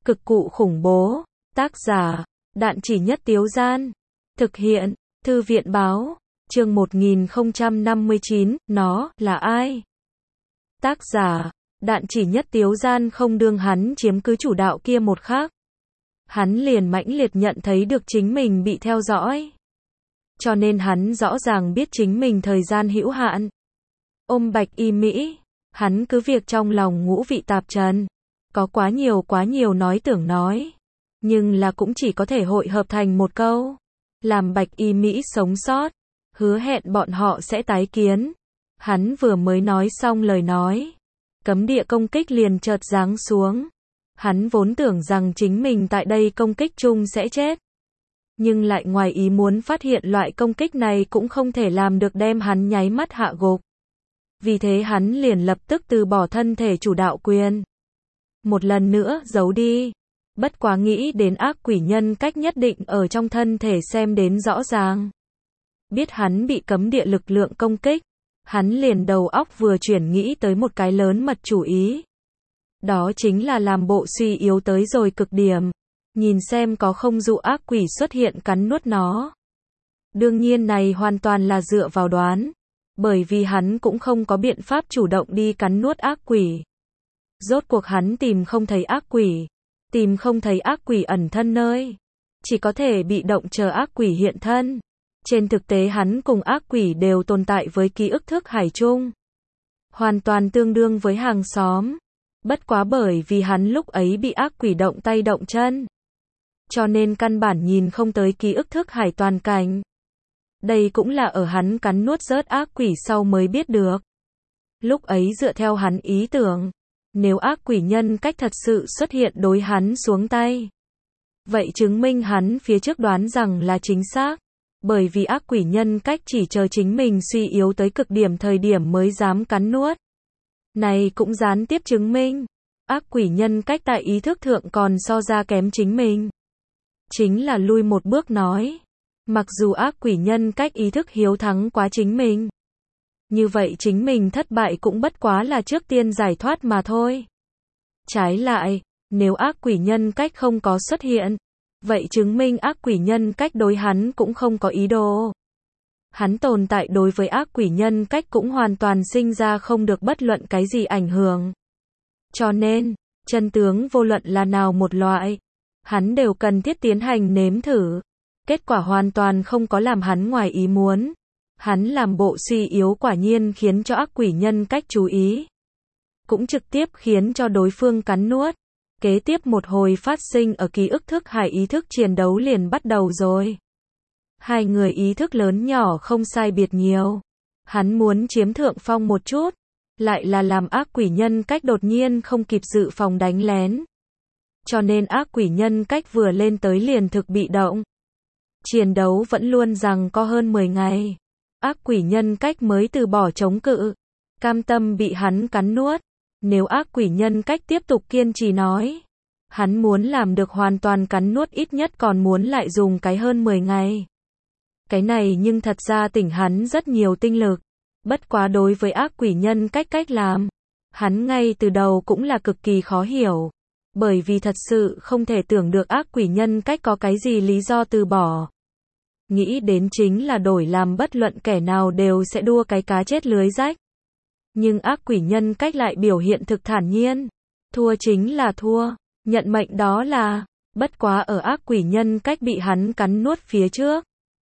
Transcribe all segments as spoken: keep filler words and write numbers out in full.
Cực cụ khủng bố. Tác giả, Đạn Chỉ Nhất Tiếu Gian. Thực hiện, Thư viện Báo. Chương một nghìn không trăm năm mươi chín, nó là ai? Tác giả, Đạn Chỉ Nhất Tiếu Gian. Không đương hắn chiếm cứ chủ đạo kia một khắc, hắn liền mãnh liệt nhận thấy được chính mình bị theo dõi. Cho nên hắn rõ ràng biết chính mình thời gian hữu hạn. Ôm Bạch Y Mỹ, hắn cứ việc trong lòng ngũ vị tạp trần, có quá nhiều quá nhiều nói tưởng nói, nhưng là cũng chỉ có thể hội hợp thành một câu, làm Bạch Y Mỹ sống sót, hứa hẹn bọn họ sẽ tái kiến. Hắn vừa mới nói xong lời nói, cấm địa công kích liền chợt giáng xuống. Hắn vốn tưởng rằng chính mình tại đây công kích chung sẽ chết, nhưng lại ngoài ý muốn phát hiện loại công kích này cũng không thể làm được đem hắn nháy mắt hạ gục. Vì thế hắn liền lập tức từ bỏ thân thể chủ đạo quyền, một lần nữa giấu đi. Bất quá nghĩ đến ác quỷ nhân cách nhất định ở trong thân thể xem đến rõ ràng, biết hắn bị cấm địa lực lượng công kích, hắn liền đầu óc vừa chuyển nghĩ tới một cái lớn mật chủ ý. Đó chính là làm bộ suy yếu tới rồi cực điểm, nhìn xem có không dụ ác quỷ xuất hiện cắn nuốt nó. Đương nhiên này hoàn toàn là dựa vào đoán, bởi vì hắn cũng không có biện pháp chủ động đi cắn nuốt ác quỷ. Rốt cuộc hắn tìm không thấy ác quỷ, tìm không thấy ác quỷ ẩn thân nơi, chỉ có thể bị động chờ ác quỷ hiện thân. Trên thực tế hắn cùng ác quỷ đều tồn tại với ký ức thức hải chung, hoàn toàn tương đương với hàng xóm. Bất quá bởi vì hắn lúc ấy bị ác quỷ động tay động chân, cho nên căn bản nhìn không tới ký ức thức hải toàn cảnh. Đây cũng là ở hắn cắn nuốt rớt ác quỷ sau mới biết được. Lúc ấy dựa theo hắn ý tưởng, nếu ác quỷ nhân cách thật sự xuất hiện đối hắn xuống tay, vậy chứng minh hắn phía trước đoán rằng là chính xác. Bởi vì ác quỷ nhân cách chỉ chờ chính mình suy yếu tới cực điểm thời điểm mới dám cắn nuốt. Này cũng gián tiếp chứng minh, ác quỷ nhân cách tại ý thức thượng còn so ra kém chính mình. Chính là lui một bước nói, mặc dù ác quỷ nhân cách ý thức hiếu thắng quá chính mình, như vậy chính mình thất bại cũng bất quá là trước tiên giải thoát mà thôi. Trái lại, nếu ác quỷ nhân cách không có xuất hiện, vậy chứng minh ác quỷ nhân cách đối hắn cũng không có ý đồ. Hắn tồn tại đối với ác quỷ nhân cách cũng hoàn toàn sinh ra không được bất luận cái gì ảnh hưởng. Cho nên, chân tướng vô luận là nào một loại, hắn đều cần thiết tiến hành nếm thử. Kết quả hoàn toàn không có làm hắn ngoài ý muốn. Hắn làm bộ suy yếu quả nhiên khiến cho ác quỷ nhân cách chú ý, cũng trực tiếp khiến cho đối phương cắn nuốt. Kế tiếp một hồi phát sinh ở ký ức thức hải ý thức chiến đấu liền bắt đầu rồi. Hai người ý thức lớn nhỏ không sai biệt nhiều. Hắn muốn chiếm thượng phong một chút, lại là làm ác quỷ nhân cách đột nhiên không kịp dự phòng đánh lén. Cho nên ác quỷ nhân cách vừa lên tới liền thực bị động. Chiến đấu vẫn luôn rằng có hơn mười ngày. Ác quỷ nhân cách mới từ bỏ chống cự, cam tâm bị hắn cắn nuốt. Nếu ác quỷ nhân cách tiếp tục kiên trì nói, hắn muốn làm được hoàn toàn cắn nuốt ít nhất còn muốn lại dùng cái hơn mười ngày. Cái này nhưng thật ra tỉnh hắn rất nhiều tinh lực. Bất quá đối với ác quỷ nhân cách cách làm, hắn ngay từ đầu cũng là cực kỳ khó hiểu. Bởi vì thật sự không thể tưởng được ác quỷ nhân cách có cái gì lý do từ bỏ. Nghĩ đến chính là đổi làm bất luận kẻ nào đều sẽ đua cái cá chết lưới rách. Nhưng ác quỷ nhân cách lại biểu hiện thực thản nhiên. Thua chính là thua, nhận mệnh đó là. Bất quá ở ác quỷ nhân cách bị hắn cắn nuốt phía trước,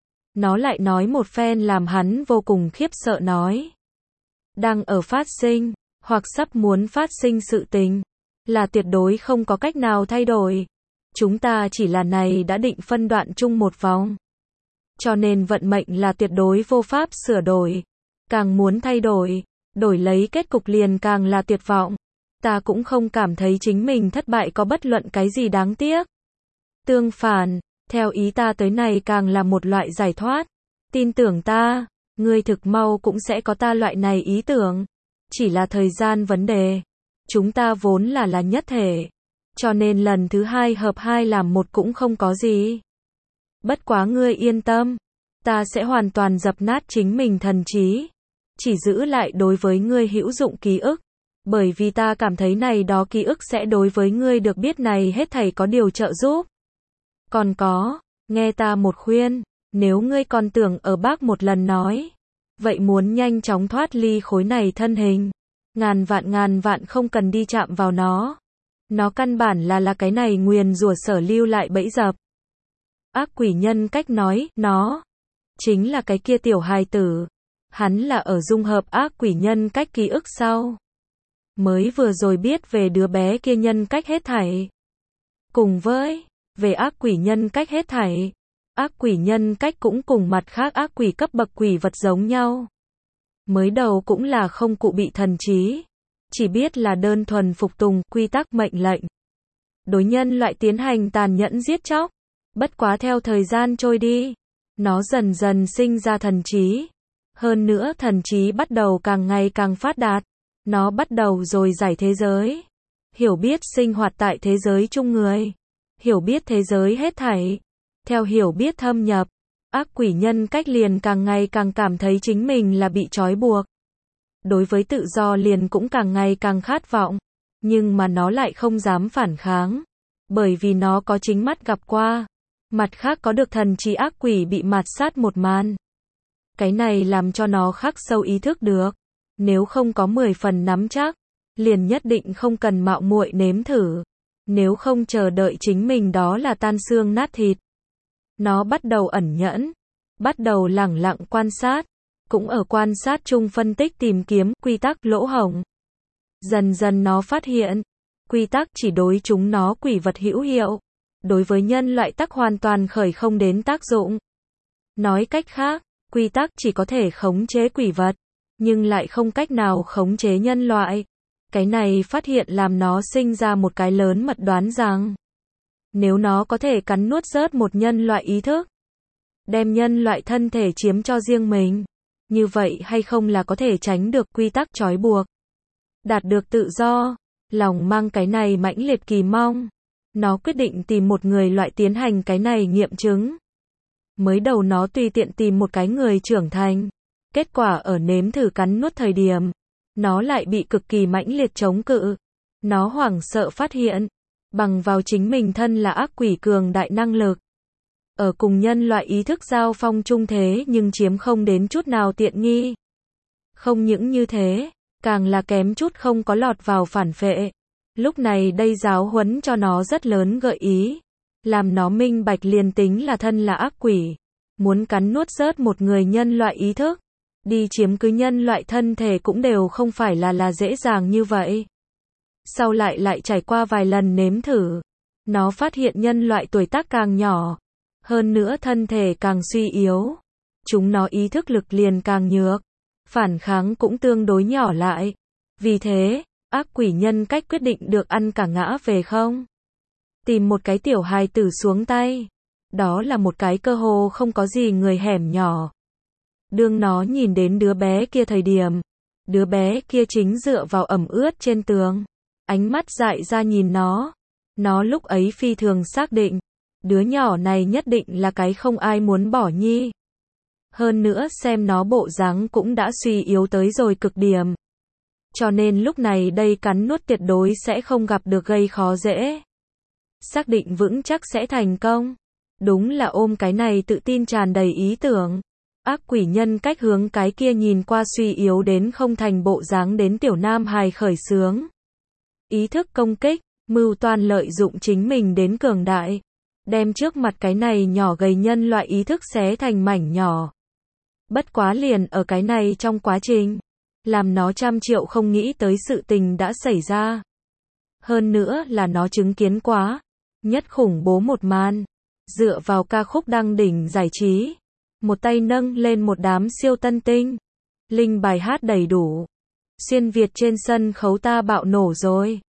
nó lại nói một phen làm hắn vô cùng khiếp sợ nói. Đang ở phát sinh, hoặc sắp muốn phát sinh sự tình, là tuyệt đối không có cách nào thay đổi. Chúng ta chỉ là này đã định phân đoạn chung một vòng. Cho nên vận mệnh là tuyệt đối vô pháp sửa đổi. Càng muốn thay đổi, đổi lấy kết cục liền càng là tuyệt vọng. Ta cũng không cảm thấy chính mình thất bại có bất luận cái gì đáng tiếc. Tương phản, theo ý ta tới này càng là một loại giải thoát. Tin tưởng ta, ngươi thực mau cũng sẽ có ta loại này ý tưởng. Chỉ là thời gian vấn đề. Chúng ta vốn là là nhất thể. Cho nên lần thứ hai hợp hai làm một cũng không có gì. Bất quá ngươi yên tâm, ta sẽ hoàn toàn dập nát chính mình thần trí, chỉ giữ lại đối với ngươi hữu dụng ký ức. Bởi vì ta cảm thấy này đó ký ức sẽ đối với ngươi được biết này hết thảy có điều trợ giúp. Còn có, nghe ta một khuyên, nếu ngươi còn tưởng ở bác một lần nói, vậy muốn nhanh chóng thoát ly khối này thân hình, ngàn vạn ngàn vạn không cần đi chạm vào nó. Nó căn bản là là cái này nguyền rủa sở lưu lại bẫy dập. Ác quỷ nhân cách nói, nó chính là cái kia tiểu hài tử. Hắn là ở dung hợp ác quỷ nhân cách ký ức sau. Mới vừa rồi biết về đứa bé kia nhân cách hết thảy. Cùng với, về ác quỷ nhân cách hết thảy. Ác quỷ nhân cách cũng cùng mặt khác ác quỷ cấp bậc quỷ vật giống nhau. Mới đầu cũng là không cụ bị thần trí. Chỉ biết là đơn thuần phục tùng quy tắc mệnh lệnh. Đối nhân loại tiến hành tàn nhẫn giết chóc. Bất quá theo thời gian trôi đi, nó dần dần sinh ra thần trí. Hơn nữa thần trí bắt đầu càng ngày càng phát đạt. Nó bắt đầu rồi giải thế giới. Hiểu biết sinh hoạt tại thế giới chung người. Hiểu biết thế giới hết thảy. Theo hiểu biết thâm nhập, ác quỷ nhân cách liền càng ngày càng cảm thấy chính mình là bị trói buộc. Đối với tự do liền cũng càng ngày càng khát vọng. Nhưng mà nó lại không dám phản kháng. Bởi vì nó có chính mắt gặp qua. Mặt khác có được thần trí ác quỷ bị mạt sát một màn. Cái này làm cho nó khắc sâu ý thức được. Nếu không có mười phần nắm chắc, liền nhất định không cần mạo muội nếm thử. Nếu không chờ đợi chính mình đó là tan xương nát thịt. Nó bắt đầu ẩn nhẫn, bắt đầu lẳng lặng quan sát, cũng ở quan sát chung phân tích tìm kiếm quy tắc lỗ hổng. Dần dần nó phát hiện, quy tắc chỉ đối chúng nó quỷ vật hữu hiệu, đối với nhân loại tắc hoàn toàn khởi không đến tác dụng. Nói cách khác, quy tắc chỉ có thể khống chế quỷ vật, nhưng lại không cách nào khống chế nhân loại. Cái này phát hiện làm nó sinh ra một cái lớn mật đoán rằng, nếu nó có thể cắn nuốt rớt một nhân loại ý thức, đem nhân loại thân thể chiếm cho riêng mình, như vậy hay không là có thể tránh được quy tắc trói buộc, đạt được tự do. Lòng mang cái này mãnh liệt kỳ mong, nó quyết định tìm một người loại tiến hành cái này nghiệm chứng. Mới đầu nó tùy tiện tìm một cái người trưởng thành, kết quả ở nếm thử cắn nuốt thời điểm, nó lại bị cực kỳ mãnh liệt chống cự. Nó hoảng sợ phát hiện, bằng vào chính mình thân là ác quỷ cường đại năng lực, ở cùng nhân loại ý thức giao phong chung thế nhưng chiếm không đến chút nào tiện nghi. Không những như thế, càng là kém chút không có lọt vào phản phệ. Lúc này đây giáo huấn cho nó rất lớn gợi ý, làm nó minh bạch liền tính là thân là ác quỷ, muốn cắn nuốt rớt một người nhân loại ý thức, đi chiếm cứ nhân loại thân thể cũng đều không phải là là dễ dàng như vậy. Sau lại lại trải qua vài lần nếm thử, nó phát hiện nhân loại tuổi tác càng nhỏ, hơn nữa thân thể càng suy yếu, chúng nó ý thức lực liền càng nhược, phản kháng cũng tương đối nhỏ lại. Vì thế, ác quỷ nhân cách quyết định được ăn cả ngã về không. Tìm một cái tiểu hài tử xuống tay. Đó là một cái cơ hồ không có gì người hẻm nhỏ. Đương nó nhìn đến đứa bé kia thời điểm, đứa bé kia chính dựa vào ẩm ướt trên tường, ánh mắt dại ra nhìn nó. Nó lúc ấy phi thường xác định, đứa nhỏ này nhất định là cái không ai muốn bỏ nhi. Hơn nữa xem nó bộ dáng cũng đã suy yếu tới rồi cực điểm. Cho nên lúc này đây cắn nuốt tuyệt đối sẽ không gặp được gây khó dễ. Xác định vững chắc sẽ thành công. Đúng là ôm cái này tự tin tràn đầy ý tưởng. Ác quỷ nhân cách hướng cái kia nhìn qua suy yếu đến không thành bộ dáng đến tiểu nam hài khởi xướng. Ý thức công kích, mưu toan lợi dụng chính mình đến cường đại. Đem trước mặt cái này nhỏ gầy nhân loại ý thức xé thành mảnh nhỏ. Bất quá liền ở cái này trong quá trình, làm nó trăm triệu không nghĩ tới sự tình đã xảy ra. Hơn nữa là nó chứng kiến quá nhất khủng bố một màn. Dựa vào ca khúc đăng đỉnh giải trí, một tay nâng lên một đám siêu tân tinh, linh bài hát đầy đủ, xuyên Việt trên sân khấu ta bạo nổ rồi.